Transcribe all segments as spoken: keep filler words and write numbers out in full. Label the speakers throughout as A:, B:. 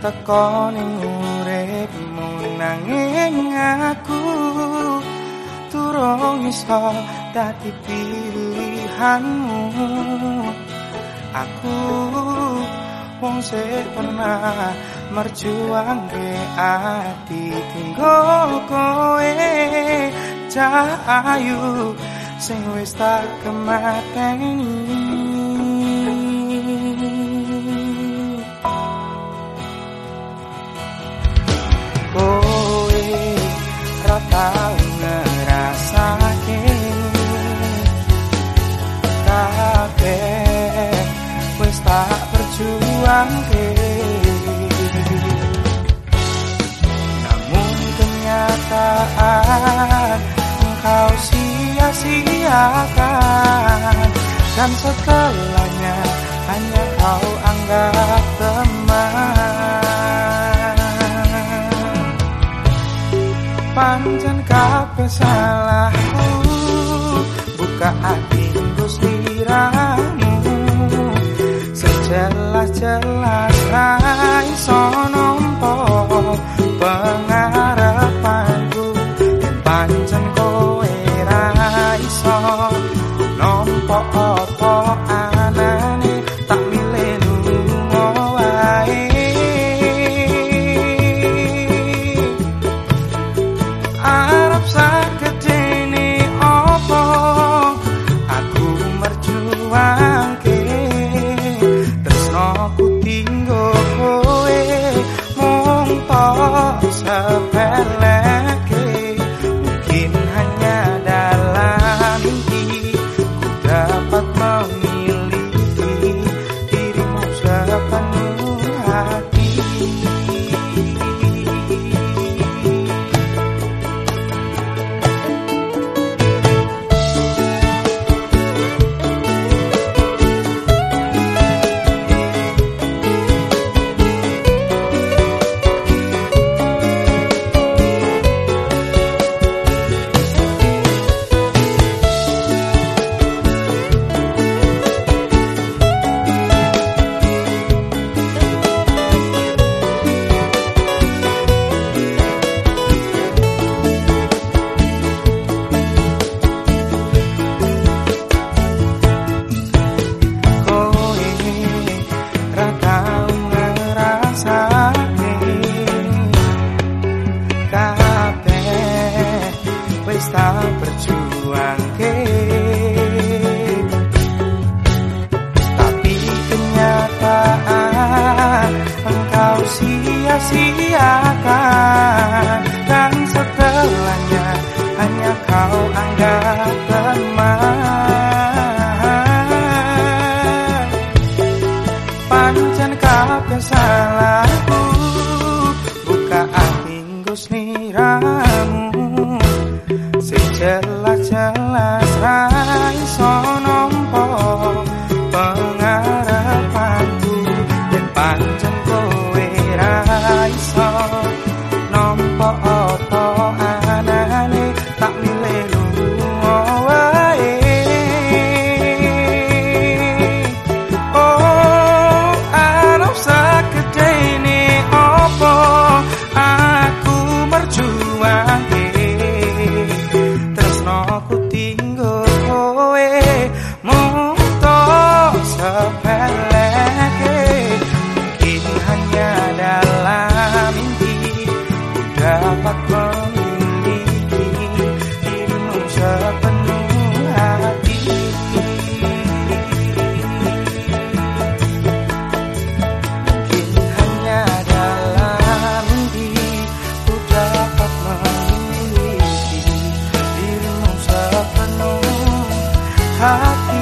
A: teko ning uripmu nanging aku durung iso dadi pilihanmu. Aku wong sing pernah merjuangke ati kanggo kowe, cahayu sing wis tak kemateni. Kowe ra tau ngrasake kabeh wis tak perjuangke, namun kenyataan engkau sia-siakan, dan setelahnya hanya kau anggap teman. Pancen kabeh salahku, buka hati Gusti Ramu, sejelas-jelas ra iso nampa pengarepanku. Yen pancen kowe ra iso nampa apa anane, tak milih lunga wae. Arep sagedene apa aku merjuangke tresnaku tinggo kowe, mung tok sepeleke. Mungkin hanya dalam mimpi ku dapat memiliki dirimu sepenuh hati. Tak berjuangke, tapi kenyataan engkau sia-siakan, dan setelahnya hanya kau anggap teman. Pancen kabeh salahku, buka hati Gusti Ramu, jelas-jelas ra iso nampa pengarepanku. Yen pancen kowe ra iso nampa apa anane, tak milih lunga wae. Oh, arep sagedene apa aku merjuangke aku tinggo kowe, mung tok sepeleke. Mungkin hanya dalam mimpi ku dapat memiliki dirimu sepenuh hati. Mungkin hanya dalam mimpi ku dapat memiliki dirimu sepenuh hati.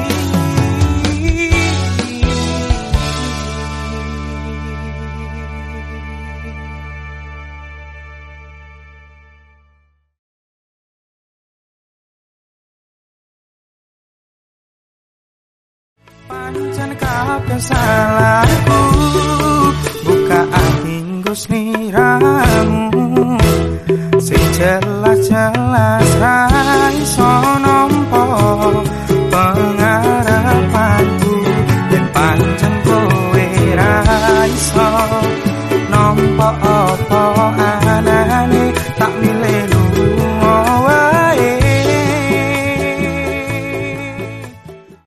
A: Pancen kabeh salahku, buka hati Gusti Ramu, sing jelas-jelas ra iso nampa pengarepanku. Yen pancen kowe ra iso nampa apa